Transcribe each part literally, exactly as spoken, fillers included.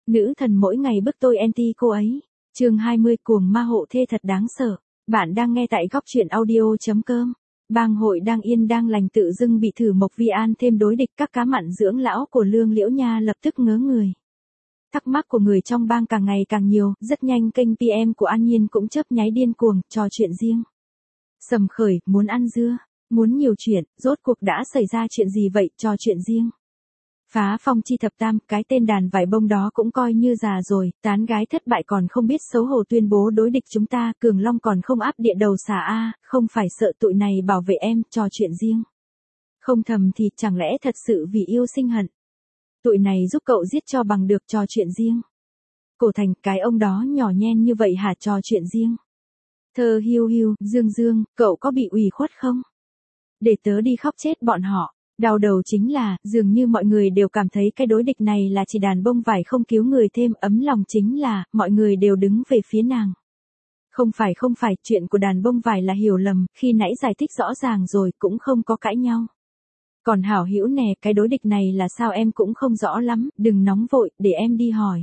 Nữ thần mỗi ngày bức tôi anti cô ấy. Chương hai mươi cuồng ma hộ thê thật đáng sợ. Bạn đang nghe tại góc truyện audio.com. Bang hội đang yên đang lành tự dưng bị Thử Mộc Vi An thêm đối địch, các cá mặn dưỡng lão của Lương Liễu Nha lập tức ngớ người. Thắc mắc của người trong bang càng ngày càng nhiều, rất nhanh kênh pê em của An Nhiên cũng chớp nháy điên cuồng, trò chuyện riêng. Sầm khởi, muốn ăn dưa, muốn nhiều chuyện, rốt cuộc đã xảy ra chuyện gì vậy, trò chuyện riêng. Phá phong chi thập tam, cái tên đàn vải bông đó cũng coi như già rồi, tán gái thất bại còn không biết xấu hổ tuyên bố đối địch chúng ta, Cường Long còn không áp địa đầu xà a, không phải sợ tụi này bảo vệ em, trò chuyện riêng. Không thầm thì chẳng lẽ thật sự vì yêu sinh hận. Tụi này giúp cậu giết cho bằng được, trò chuyện riêng. Cổ Thành, cái ông đó nhỏ nhen như vậy hả, trò chuyện riêng. Thơ hiu hiu, Dương Dương, cậu có bị ủy khuất không? Để tớ đi khóc chết bọn họ. Đau đầu chính là, dường như mọi người đều cảm thấy cái đối địch này là chỉ đàn bông vải không cứu người, thêm ấm lòng chính là, mọi người đều đứng về phía nàng. Không phải không phải, chuyện của đàn bông vải là hiểu lầm, khi nãy giải thích rõ ràng rồi, cũng không có cãi nhau. Còn hảo hữu nè, cái đối địch này là sao em cũng không rõ lắm, đừng nóng vội, để em đi hỏi.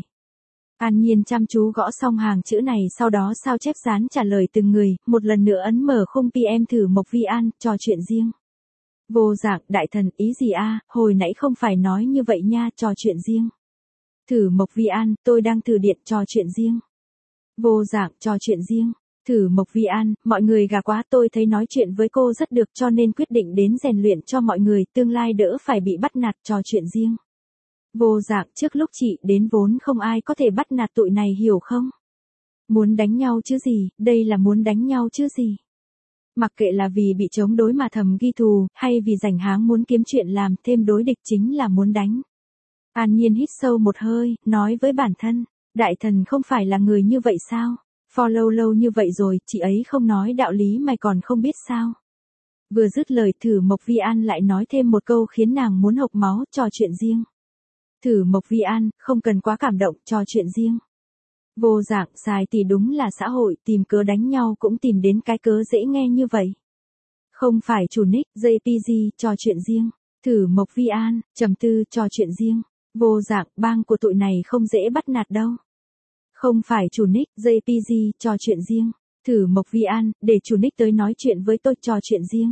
An Nhiên chăm chú gõ xong hàng chữ này, sau đó sao chép dán trả lời từng người, một lần nữa ấn mở khung pê em Thử Mộc Vi An, trò chuyện riêng. Vô Dạng, đại thần, ý gì a, hồi nãy không phải nói như vậy nha, trò chuyện riêng. Thử Mộc Vi An, tôi đang thử điện, trò chuyện riêng. Vô Dạng, trò chuyện riêng. Thử Mộc Vi An, mọi người gà quá, tôi thấy nói chuyện với cô rất được cho nên quyết định đến rèn luyện cho mọi người, tương lai đỡ phải bị bắt nạt, trò chuyện riêng. Vô Dạng, trước lúc chị đến vốn không ai có thể bắt nạt tụi này hiểu không? Muốn đánh nhau chứ gì, đây là muốn đánh nhau chứ gì. Mặc kệ là vì bị chống đối mà thầm ghi thù, hay vì rảnh háng muốn kiếm chuyện làm, thêm đối địch chính là muốn đánh. An Nhiên hít sâu một hơi, nói với bản thân, đại thần không phải là người như vậy sao? Follow lâu như vậy rồi, chị ấy không nói đạo lý mày còn không biết sao? Vừa dứt lời, Thử Mộc Vi An lại nói thêm một câu khiến nàng muốn hộc máu, trò chuyện riêng. Thử Mộc Vi An, không cần quá cảm động, trò chuyện riêng. Vô Dạng, xài thì đúng là xã hội, tìm cớ đánh nhau cũng tìm đến cái cớ dễ nghe như vậy. Không phải chủ nick, jê pê giê, trò chuyện riêng. Thử Mộc Vi An, trầm tư, trò chuyện riêng. Vô Dạng, bang của tụi này không dễ bắt nạt đâu. Không phải chủ nick, jê pê giê, trò chuyện riêng. Thử Mộc Vi An, để chủ nick tới nói chuyện với tôi, trò chuyện riêng.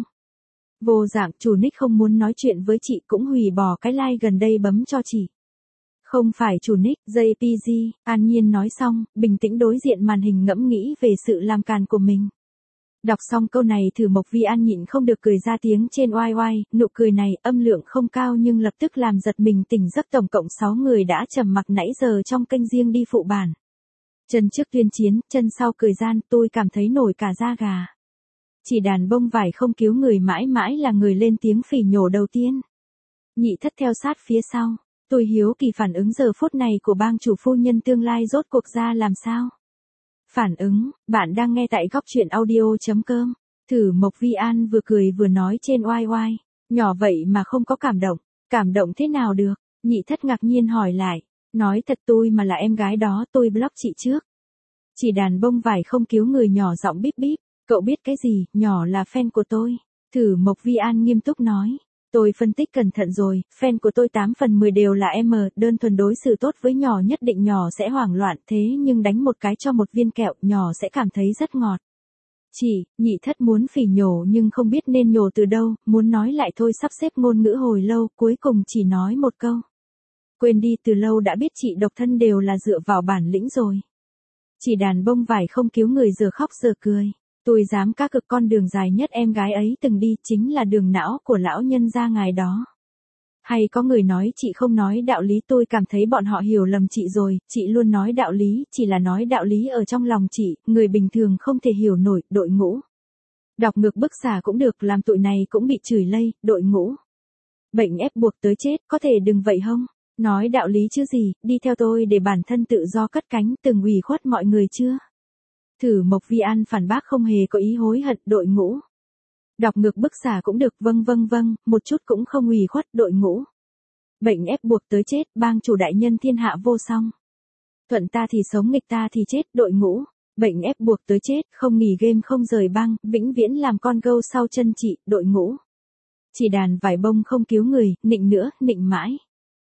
Vô Dạng, chủ nick không muốn nói chuyện với chị cũng hủy bỏ cái like gần đây bấm cho chị. Không phải chủ nick, jê pê giê, An Nhiên nói xong, bình tĩnh đối diện màn hình ngẫm nghĩ về sự làm càn của mình. Đọc xong câu này, Thử Mộc Vi An nhịn không được cười ra tiếng trên oai oai, nụ cười này âm lượng không cao nhưng lập tức làm giật mình tỉnh giấc. Tổng cộng sáu người đã trầm mặc nãy giờ trong kênh riêng đi phụ bản. Chân trước tuyên chiến, chân sau cười gian, tôi cảm thấy nổi cả da gà. Chỉ đàn bông vải không cứu người mãi mãi là người lên tiếng phỉ nhổ đầu tiên. Nhị thất theo sát phía sau. Tôi hiếu kỳ phản ứng giờ phút này của bang chủ phu nhân tương lai rốt cuộc ra làm sao? Phản ứng, bạn đang nghe tại góc truyện audio.com. Thử Mộc Vi An vừa cười vừa nói trên oai oai. Nhỏ vậy mà không có cảm động. Cảm động thế nào được? Nhị thất ngạc nhiên hỏi lại. Nói thật, tôi mà là em gái đó tôi block chị trước. Chỉ đàn bông vải không cứu người nhỏ giọng bíp bíp. Cậu biết cái gì, nhỏ là fan của tôi. Thử Mộc Vi An nghiêm túc nói. Tôi phân tích cẩn thận rồi, fan của tôi tám phần mười đều là em, đơn thuần đối xử tốt với nhỏ nhất định nhỏ sẽ hoảng loạn, thế nhưng đánh một cái cho một viên kẹo, nhỏ sẽ cảm thấy rất ngọt. Chỉ, nhị thất muốn phỉ nhổ nhưng không biết nên nhổ từ đâu, muốn nói lại thôi sắp xếp ngôn ngữ hồi lâu, cuối cùng chỉ nói một câu. Quên đi, từ lâu đã biết chị độc thân đều là dựa vào bản lĩnh rồi. Chỉ đàn bông vải không cứu người giờ khóc giờ cười. Tôi dám cá cực con đường dài nhất em gái ấy từng đi chính là đường não của lão nhân gia ngài đó. Hay có người nói chị không nói đạo lý, tôi cảm thấy bọn họ hiểu lầm chị rồi, chị luôn nói đạo lý, chỉ là nói đạo lý ở trong lòng chị, người bình thường không thể hiểu nổi, đội ngũ. Đọc ngược bức xả cũng được, làm tụi này cũng bị chửi lây, đội ngũ. Bệnh ép buộc tới chết, có thể đừng vậy không? Nói đạo lý chứ gì, đi theo tôi để bản thân tự do cất cánh, từng ủy khuất mọi người chưa? Thử Mộc Vi An phản bác không hề có ý hối hận, đội ngũ. Đọc ngược bức xả cũng được, vâng vâng vâng, một chút cũng không ủy khuất, đội ngũ. Bệnh ép buộc tới chết, bang chủ đại nhân thiên hạ vô song. Thuận ta thì sống, nghịch ta thì chết, đội ngũ. Bệnh ép buộc tới chết, không nghỉ game không rời bang, vĩnh viễn làm con gâu sau chân chị, đội ngũ. Chỉ đàn vải bông không cứu người, nịnh nữa, nịnh mãi.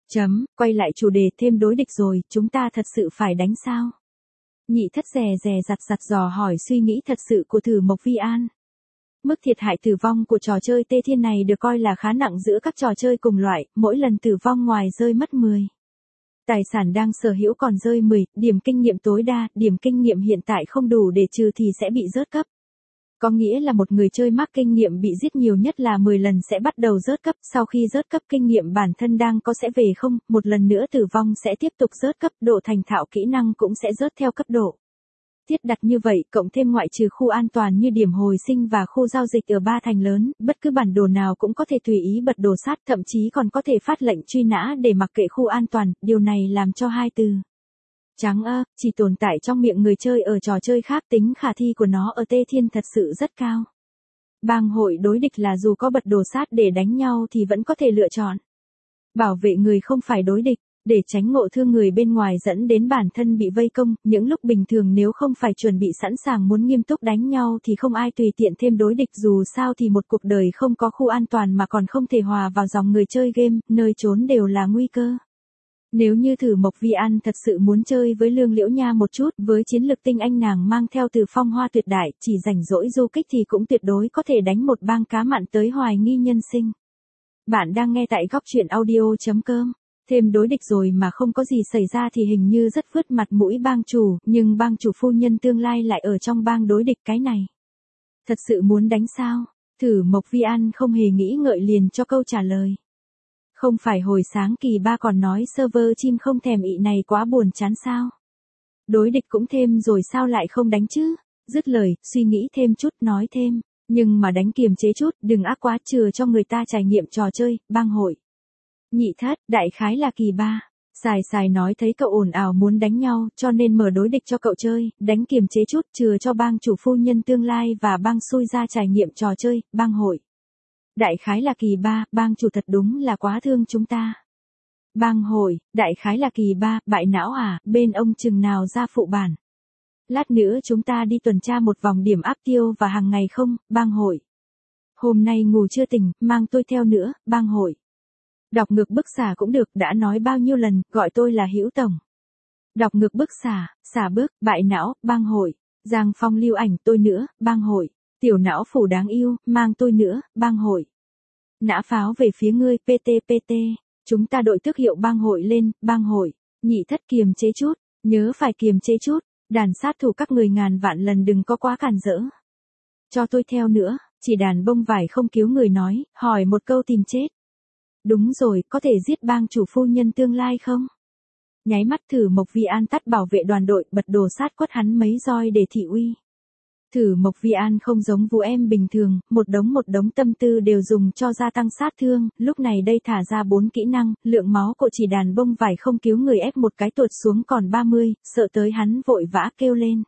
Chấm, quay lại chủ đề thêm đối địch rồi, chúng ta thật sự phải đánh sao? Nhị thất dè dè giặt giặt dò hỏi suy nghĩ thật sự của Thử Mộc Vi An. Mức thiệt hại tử vong của trò chơi Tê Thiên này được coi là khá nặng giữa các trò chơi cùng loại, mỗi lần tử vong ngoài rơi mất mười. Tài sản đang sở hữu còn rơi mười, điểm kinh nghiệm tối đa, điểm kinh nghiệm hiện tại không đủ để trừ thì sẽ bị rớt cấp. Có nghĩa là một người chơi mắc kinh nghiệm bị giết nhiều nhất là mười lần sẽ bắt đầu rớt cấp, sau khi rớt cấp kinh nghiệm bản thân đang có sẽ về không, một lần nữa tử vong sẽ tiếp tục rớt cấp, độ thành thạo kỹ năng cũng sẽ rớt theo cấp độ. Thiết đặt như vậy, cộng thêm ngoại trừ khu an toàn như điểm hồi sinh và khu giao dịch ở ba thành lớn, bất cứ bản đồ nào cũng có thể tùy ý bật đồ sát, thậm chí còn có thể phát lệnh truy nã để mặc kệ khu an toàn, điều này làm cho hai từ trắng ơ, chỉ tồn tại trong miệng người chơi ở trò chơi khác, tính khả thi của nó ở Tê Thiên thật sự rất cao. Bang hội đối địch là dù có bật đồ sát để đánh nhau thì vẫn có thể lựa chọn bảo vệ người không phải đối địch, để tránh ngộ thương người bên ngoài dẫn đến bản thân bị vây công. Những lúc bình thường nếu không phải chuẩn bị sẵn sàng muốn nghiêm túc đánh nhau thì không ai tùy tiện thêm đối địch, dù sao thì một cuộc đời không có khu an toàn mà còn không thể hòa vào dòng người chơi game, nơi trốn đều là nguy cơ. Nếu như Thử Mộc Vi An thật sự muốn chơi với Lương Liễu Nha một chút, với chiến lực tinh anh nàng mang theo từ phong hoa tuyệt đại, chỉ rảnh rỗi du kích thì cũng tuyệt đối có thể đánh một bang cá mặn tới hoài nghi nhân sinh. Bạn đang nghe tại góc truyện audio chấm com. Thêm đối địch rồi mà không có gì xảy ra thì hình như rất vứt mặt mũi bang chủ, nhưng bang chủ phu nhân tương lai lại ở trong bang đối địch cái này. Thật sự muốn đánh sao? Thử Mộc Vi An không hề nghĩ ngợi liền cho câu trả lời. Không phải hồi sáng kỳ ba còn nói server chim không thèm ị này quá buồn chán sao? Đối địch cũng thêm rồi sao lại không đánh chứ? Dứt lời, suy nghĩ thêm chút nói thêm. Nhưng mà đánh kiềm chế chút, đừng ác quá, chừa cho người ta trải nghiệm trò chơi, bang hội. Nhị thất, đại khái là kỳ ba. Xài xài nói thấy cậu ồn ào muốn đánh nhau, cho nên mở đối địch cho cậu chơi, đánh kiềm chế chút, chừa cho bang chủ phu nhân tương lai và bang xui ra trải nghiệm trò chơi, bang hội. Đại khái là kỳ ba, bang chủ thật đúng là quá thương chúng ta. Bang hội, đại khái là kỳ ba, bại não à, bên ông chừng nào ra phụ bản. Lát nữa chúng ta đi tuần tra một vòng điểm áp tiêu và hàng ngày không, bang hội. Hôm nay ngủ chưa tỉnh, mang tôi theo nữa, bang hội. Đọc ngược bức xả cũng được, đã nói bao nhiêu lần, gọi tôi là Hữu Tổng. Đọc ngược bức xả, xả bước, bại não, bang hội. Giang Phong lưu ảnh, tôi nữa, bang hội. Tiểu não phủ đáng yêu, mang tôi nữa, bang hội. Nã pháo về phía ngươi, pê tê pê tê. Chúng ta đội tước hiệu bang hội lên, bang hội. Nhị thất kiềm chế chút, nhớ phải kiềm chế chút. Đàn sát thủ các người ngàn vạn lần đừng có quá cản rỡ. Cho tôi theo nữa, chỉ đàn bông vải không cứu người nói, hỏi một câu tìm chết. Đúng rồi, có thể giết bang chủ phu nhân tương lai không? Nháy mắt Thử Mộc Vi An tắt bảo vệ đoàn đội, bật đồ sát quất hắn mấy roi để thị uy. Thử Mộc Vi An không giống Vũ Em bình thường, một đống một đống tâm tư đều dùng cho gia tăng sát thương, lúc này đây thả ra bốn kỹ năng, lượng máu của chỉ đàn bông vải không cứu người ép một cái tuột xuống còn ba mươi, sợ tới hắn vội vã kêu lên.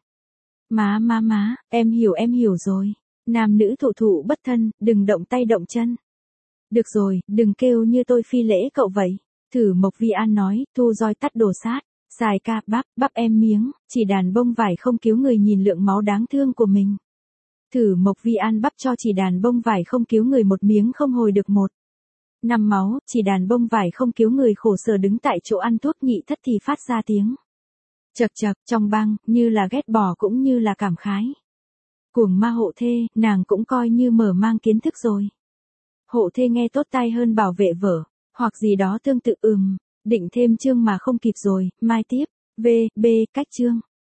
Má má má, em hiểu em hiểu rồi. Nam nữ thụ thụ bất thân, đừng động tay động chân. Được rồi, đừng kêu như tôi phi lễ cậu vậy. Thử Mộc Vi An nói, thu roi tắt đồ sát. Xài ca bắp, bắp em miếng, chỉ đàn bông vải không cứu người nhìn lượng máu đáng thương của mình. Thử Mộc Vi An bắp cho chỉ đàn bông vải không cứu người một miếng không hồi được một. Năm máu, chỉ đàn bông vải không cứu người khổ sở đứng tại chỗ ăn thuốc. Nhị thất thì phát ra tiếng chật chật trong bang, như là ghét bỏ cũng như là cảm khái. Cuồng ma hộ thê, nàng cũng coi như mở mang kiến thức rồi. Hộ thê nghe tốt tai hơn bảo vệ vở, hoặc gì đó tương tự ừm, định thêm chương mà không kịp rồi, mai tiếp, v, b, cách chương.